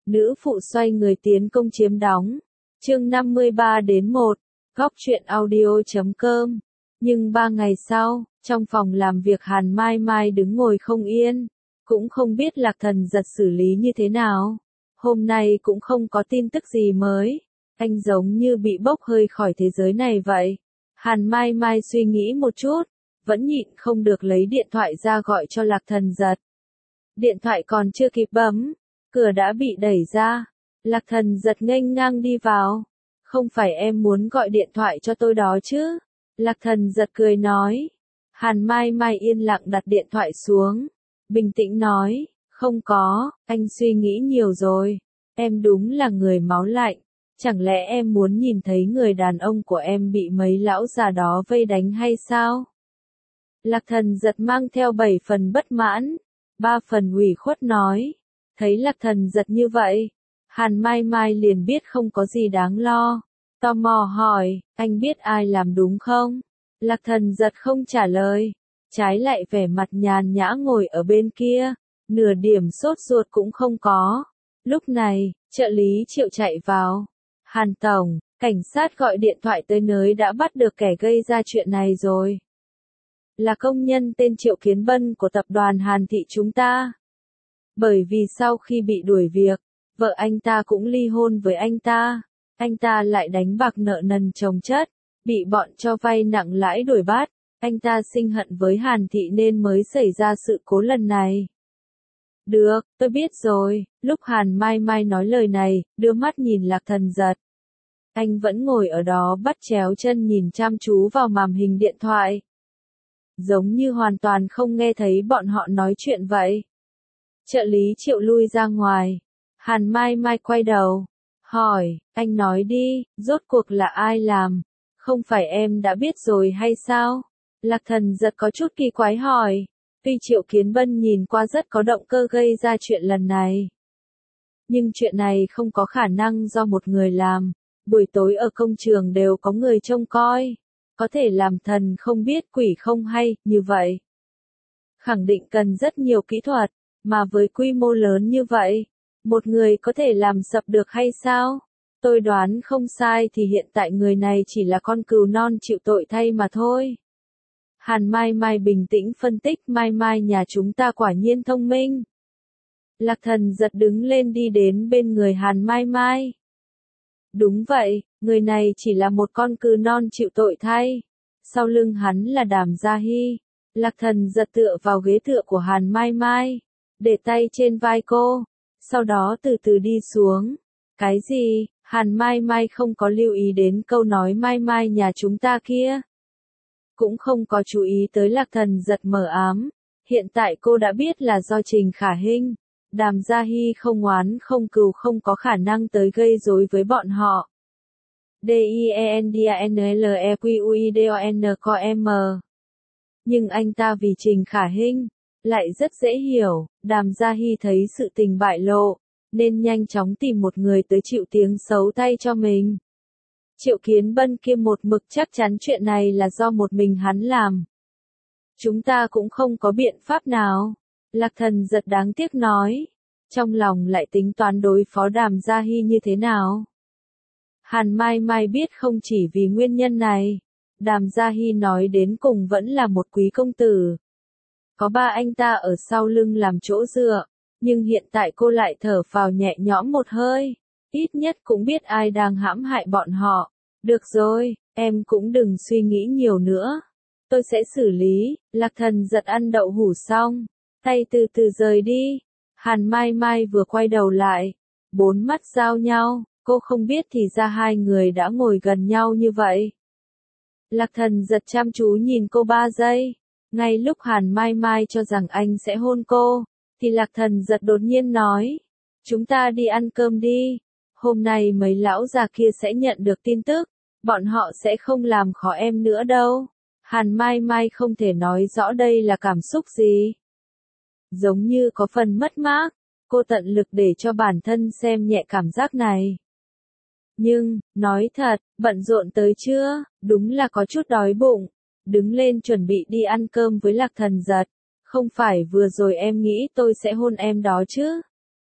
Nữ phụ xoay người tiến công chiếm đóng. Chương 53-1, góc truyện audio.com. Nhưng 3 ngày sau, trong phòng làm việc Hàn Mai Mai đứng ngồi không yên, cũng không biết Lạc Thần Giật xử lý như thế nào. Hôm nay cũng không có tin tức gì mới, anh giống như bị bốc hơi khỏi thế giới này vậy. Hàn Mai Mai suy nghĩ một chút, vẫn nhịn không được lấy điện thoại ra gọi cho Lạc Thần Giật. Điện thoại còn chưa kịp bấm, cửa đã bị đẩy ra. Lạc Thần Giật nghênh ngang đi vào. Không phải em muốn gọi điện thoại cho tôi đó chứ? Lạc Thần Giật cười nói. Hàn Mai Mai yên lặng đặt điện thoại xuống. Bình tĩnh nói, không có, anh suy nghĩ nhiều rồi. Em đúng là người máu lạnh. Chẳng lẽ em muốn nhìn thấy người đàn ông của em bị mấy lão già đó vây đánh hay sao? Lạc Thần Giật mang theo 7 phần bất mãn, 3 phần ủy khuất nói. Thấy Lạc Thần Giật như vậy, Hàn Mai Mai liền biết không có gì đáng lo. Tò mò hỏi, anh biết ai làm đúng không? Lạc Thần Giật không trả lời, trái lại vẻ mặt nhàn nhã ngồi ở bên kia, nửa điểm sốt ruột cũng không có. Lúc này, trợ lý Triệu chạy vào. Hàn Tổng, cảnh sát gọi điện thoại tới nơi đã bắt được kẻ gây ra chuyện này rồi. Là công nhân tên Triệu Kiến Bân của tập đoàn Hàn Thị chúng ta. Bởi vì sau khi bị đuổi việc, vợ anh ta cũng ly hôn với anh ta lại đánh bạc nợ nần chồng chất, bị bọn cho vay nặng lãi đuổi bắt, anh ta sinh hận với Hàn Thị nên mới xảy ra sự cố lần này. Được, tôi biết rồi. Lúc Hàn Mai Mai nói lời này, đưa mắt nhìn Lạc Thần Giật. Anh vẫn ngồi ở đó bắt chéo chân nhìn chăm chú vào màn hình điện thoại. Giống như hoàn toàn không nghe thấy bọn họ nói chuyện vậy. Trợ lý Triệu lui ra ngoài. Hàn Mai Mai quay đầu. Hỏi, anh nói đi, rốt cuộc là ai làm? Không phải em đã biết rồi hay sao? Lạc Thần Giật có chút kỳ quái hỏi. Tuy Triệu Kiến Bân nhìn qua rất có động cơ gây ra chuyện lần này. Nhưng chuyện này không có khả năng do một người làm. Buổi tối ở công trường đều có người trông coi. Có thể làm thần không biết quỷ không hay, như vậy. Khẳng định cần rất nhiều kỹ thuật, mà với quy mô lớn như vậy, một người có thể làm sập được hay sao? Tôi đoán không sai thì hiện tại người này chỉ là con cừu non chịu tội thay mà thôi. Hàn Mai Mai bình tĩnh phân tích, Mai Mai nhà chúng ta quả nhiên thông minh. Lạc Thần Giật đứng lên đi đến bên người Hàn Mai Mai. Đúng vậy, người này chỉ là một con cừu non chịu tội thay. Sau lưng hắn là Đàm Gia Hy. Lạc Thần Giật tựa vào ghế tựa của Hàn Mai Mai, để tay trên vai cô, sau đó từ từ đi xuống. Cái gì? Hàn Mai Mai không có lưu ý đến câu nói Mai Mai nhà chúng ta kia. Cũng không có chú ý tới Lạc Thần Giật mờ ám. Hiện tại cô đã biết là do Trình Khả Hinh, Đàm Gia Hy không oán không cừu không có khả năng tới gây rối với bọn họ. DIENDANLEQUIDON-COM. Nhưng anh ta vì Trình Khả Hinh, lại rất dễ hiểu, Đàm Gia Hy thấy sự tình bại lộ, nên nhanh chóng tìm một người tới chịu tiếng xấu tay cho mình. Triệu Kiến Bân kia một mực chắc chắn chuyện này là do một mình hắn làm. Chúng ta cũng không có biện pháp nào. Lạc Thần Giật đáng tiếc nói. Trong lòng lại tính toán đối phó Đàm Gia Hy như thế nào. Hàn Mai Mai biết không chỉ vì nguyên nhân này. Đàm Gia Hy nói đến cùng vẫn là một quý công tử. Có ba anh ta ở sau lưng làm chỗ dựa. Nhưng hiện tại cô lại thở phào nhẹ nhõm một hơi. Ít nhất cũng biết ai đang hãm hại bọn họ. Được rồi, em cũng đừng suy nghĩ nhiều nữa. Tôi sẽ xử lý. Lạc Thần Giật ăn đậu hủ xong, tay từ từ rời đi. Hàn Mai Mai vừa quay đầu lại, 4 mắt giao nhau, cô không biết thì ra hai người đã ngồi gần nhau như vậy. Lạc Thần Giật chăm chú nhìn cô 3 giây. Ngay lúc Hàn Mai Mai cho rằng anh sẽ hôn cô, thì Lạc Thần Giật đột nhiên nói. Chúng ta đi ăn cơm đi. Hôm nay mấy lão già kia sẽ nhận được tin tức. Bọn họ sẽ không làm khó em nữa đâu. Hàn Mai Mai không thể nói rõ đây là cảm xúc gì. Giống như có phần mất mát. Cô tận lực để cho bản thân xem nhẹ cảm giác này. Nhưng, nói thật, bận rộn tới chưa, đúng là có chút đói bụng. Đứng lên chuẩn bị đi ăn cơm với Lạc Thần Giật. Không phải vừa rồi em nghĩ tôi sẽ hôn em đó chứ?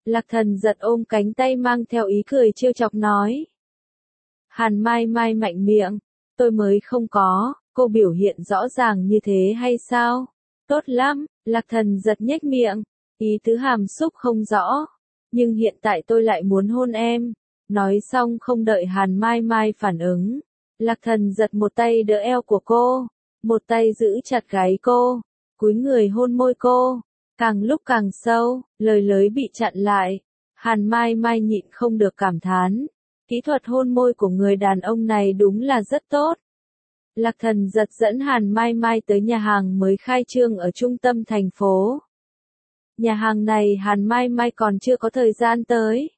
Lạc Thần giật ôm cánh tay mang theo ý cười trêu chọc nói. Hàn Mai Mai mạnh miệng, tôi mới không có, cô biểu hiện rõ ràng như thế hay sao? Tốt lắm, Lạc Thần giật nhếch miệng, ý tứ hàm xúc không rõ. Nhưng hiện tại tôi lại muốn hôn em. Nói xong không đợi Hàn Mai Mai phản ứng. Lạc Thần giật một tay đỡ eo của cô, một tay giữ chặt gáy cô, cúi người hôn môi cô, càng lúc càng sâu, lời lưới bị chặn lại. Hàn Mai Mai nhịn không được cảm thán, kỹ thuật hôn môi của người đàn ông này đúng là rất tốt. Lạc Thần giật dẫn Hàn Mai Mai tới nhà hàng mới khai trương ở trung tâm thành phố. Nhà hàng này Hàn Mai Mai còn chưa có thời gian tới.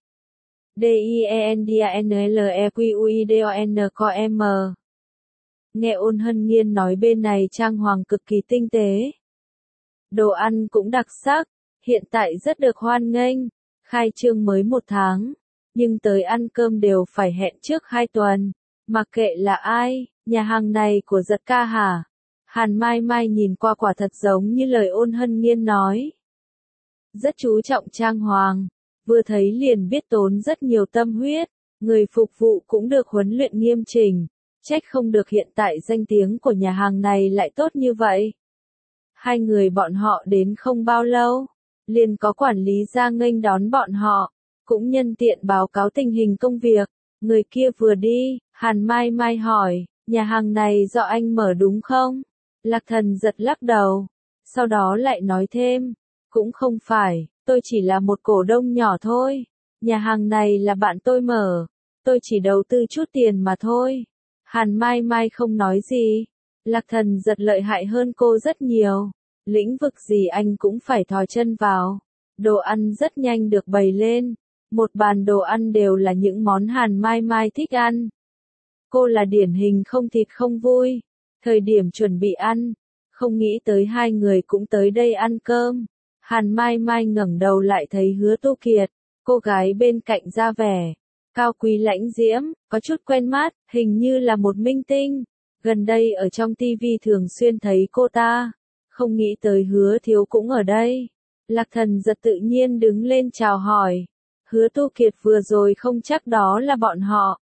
DIENDANLEQUIDON-COM. Nghe Ôn Hân Nhiên nói bên này trang hoàng cực kỳ tinh tế. Đồ ăn cũng đặc sắc, hiện tại rất được hoan nghênh. Khai trương mới 1 tháng, nhưng tới ăn cơm đều phải hẹn trước 2 tuần. Mặc kệ là ai, nhà hàng này của giật ca hả? Hàn Mai Mai nhìn qua quả thật giống như lời Ôn Hân Nhiên nói. Rất chú trọng trang hoàng, vừa thấy liền biết tốn rất nhiều tâm huyết, người phục vụ cũng được huấn luyện nghiêm chỉnh, trách không được hiện tại danh tiếng của nhà hàng này lại tốt như vậy. Hai người bọn họ đến không bao lâu, liền có quản lý ra nghênh đón bọn họ, cũng nhân tiện báo cáo tình hình công việc. Người kia vừa đi, Hàn Mai Mai hỏi, nhà hàng này do anh mở đúng không? Lạc Thần giật lắc đầu, sau đó lại nói thêm, cũng không phải, tôi chỉ là một cổ đông nhỏ thôi. Nhà hàng này là bạn tôi mở, tôi chỉ đầu tư chút tiền mà thôi. Hàn Mai Mai không nói gì. Lạc Thần giật lợi hại hơn cô rất nhiều. Lĩnh vực gì anh cũng phải thò chân vào. Đồ ăn rất nhanh được bày lên. Một bàn đồ ăn đều là những món Hàn Mai Mai thích ăn. Cô là điển hình không thịt không vui. Thời điểm chuẩn bị ăn, không nghĩ tới hai người cũng tới đây ăn cơm. Hàn Mai Mai ngẩng đầu lại thấy Hứa Tu Kiệt, cô gái bên cạnh ra vẻ cao quý lãnh diễm, có chút quen mắt, hình như là một minh tinh. Gần đây ở trong TV thường xuyên thấy cô ta, không nghĩ tới Hứa Thiếu cũng ở đây. Lạc Thần giật tự nhiên đứng lên chào hỏi. Hứa Tu Kiệt vừa rồi không chắc đó là bọn họ.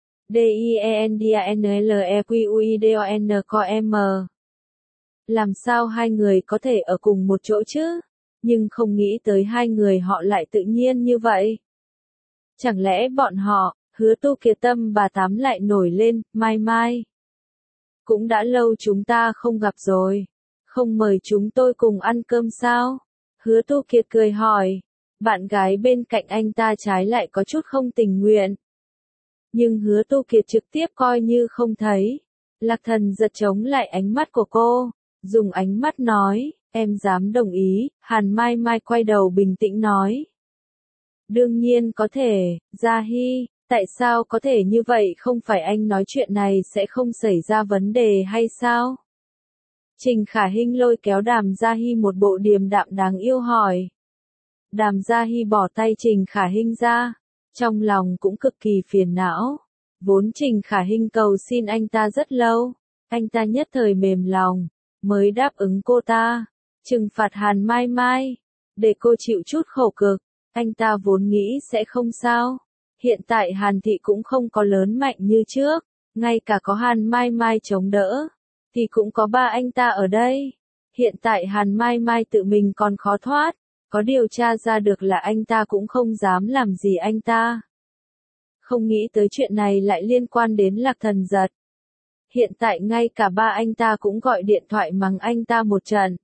DIENDANLEQUIDON-COM. Làm sao hai người có thể ở cùng một chỗ chứ? Nhưng không nghĩ tới hai người họ lại tự nhiên như vậy. Chẳng lẽ bọn họ, Hứa Tu Kiệt tâm bà tám lại nổi lên, Mai Mai. Cũng đã lâu chúng ta không gặp rồi. Không mời chúng tôi cùng ăn cơm sao? Hứa Tu Kiệt cười hỏi. Bạn gái bên cạnh anh ta trái lại có chút không tình nguyện. Nhưng Hứa Tu Kiệt trực tiếp coi như không thấy. Lạc Thần giật chống lại ánh mắt của cô, dùng ánh mắt nói, em dám đồng ý. Hàn Mai Mai quay đầu bình tĩnh nói. Đương nhiên có thể, Gia Hy, tại sao có thể như vậy, không phải anh nói chuyện này sẽ không xảy ra vấn đề hay sao? Trình Khả Hinh lôi kéo Đàm Gia Hy một bộ điềm đạm đáng yêu hỏi. Đàm Gia Hy bỏ tay Trình Khả Hinh ra, trong lòng cũng cực kỳ phiền não. Vốn Trình Khả Hinh cầu xin anh ta rất lâu, anh ta nhất thời mềm lòng, mới đáp ứng cô ta, trừng phạt Hàn Mai Mai, để cô chịu chút khổ cực. Anh ta vốn nghĩ sẽ không sao. Hiện tại Hàn Thị cũng không có lớn mạnh như trước, ngay cả có Hàn Mai Mai chống đỡ, thì cũng có ba anh ta ở đây. Hiện tại Hàn Mai Mai tự mình còn khó thoát, có điều tra ra được là anh ta cũng không dám làm gì anh ta. Không nghĩ tới chuyện này lại liên quan đến Lạc Thần giật. Hiện tại ngay cả ba anh ta cũng gọi điện thoại mắng anh ta một trận.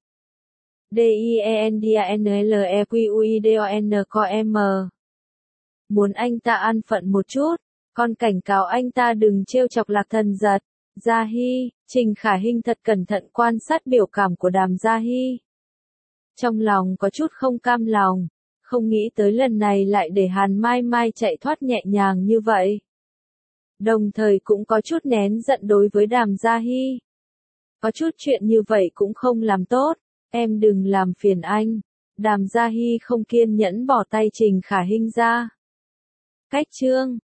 DIENDANLEQUIDON-COM. Muốn anh ta an phận một chút, còn cảnh cáo anh ta đừng trêu chọc Lạc Thần giật. Gia Hy, Trình Khả Hinh thật cẩn thận quan sát biểu cảm của Đàm Gia Hy. Trong lòng có chút không cam lòng, không nghĩ tới lần này lại để Hàn Mai Mai chạy thoát nhẹ nhàng như vậy. Đồng thời cũng có chút nén giận đối với Đàm Gia Hy. Có chút chuyện như vậy cũng không làm tốt, em đừng làm phiền anh. Đàm Gia Hy không kiên nhẫn bỏ tay Trình Khả Hinh ra. Cách chương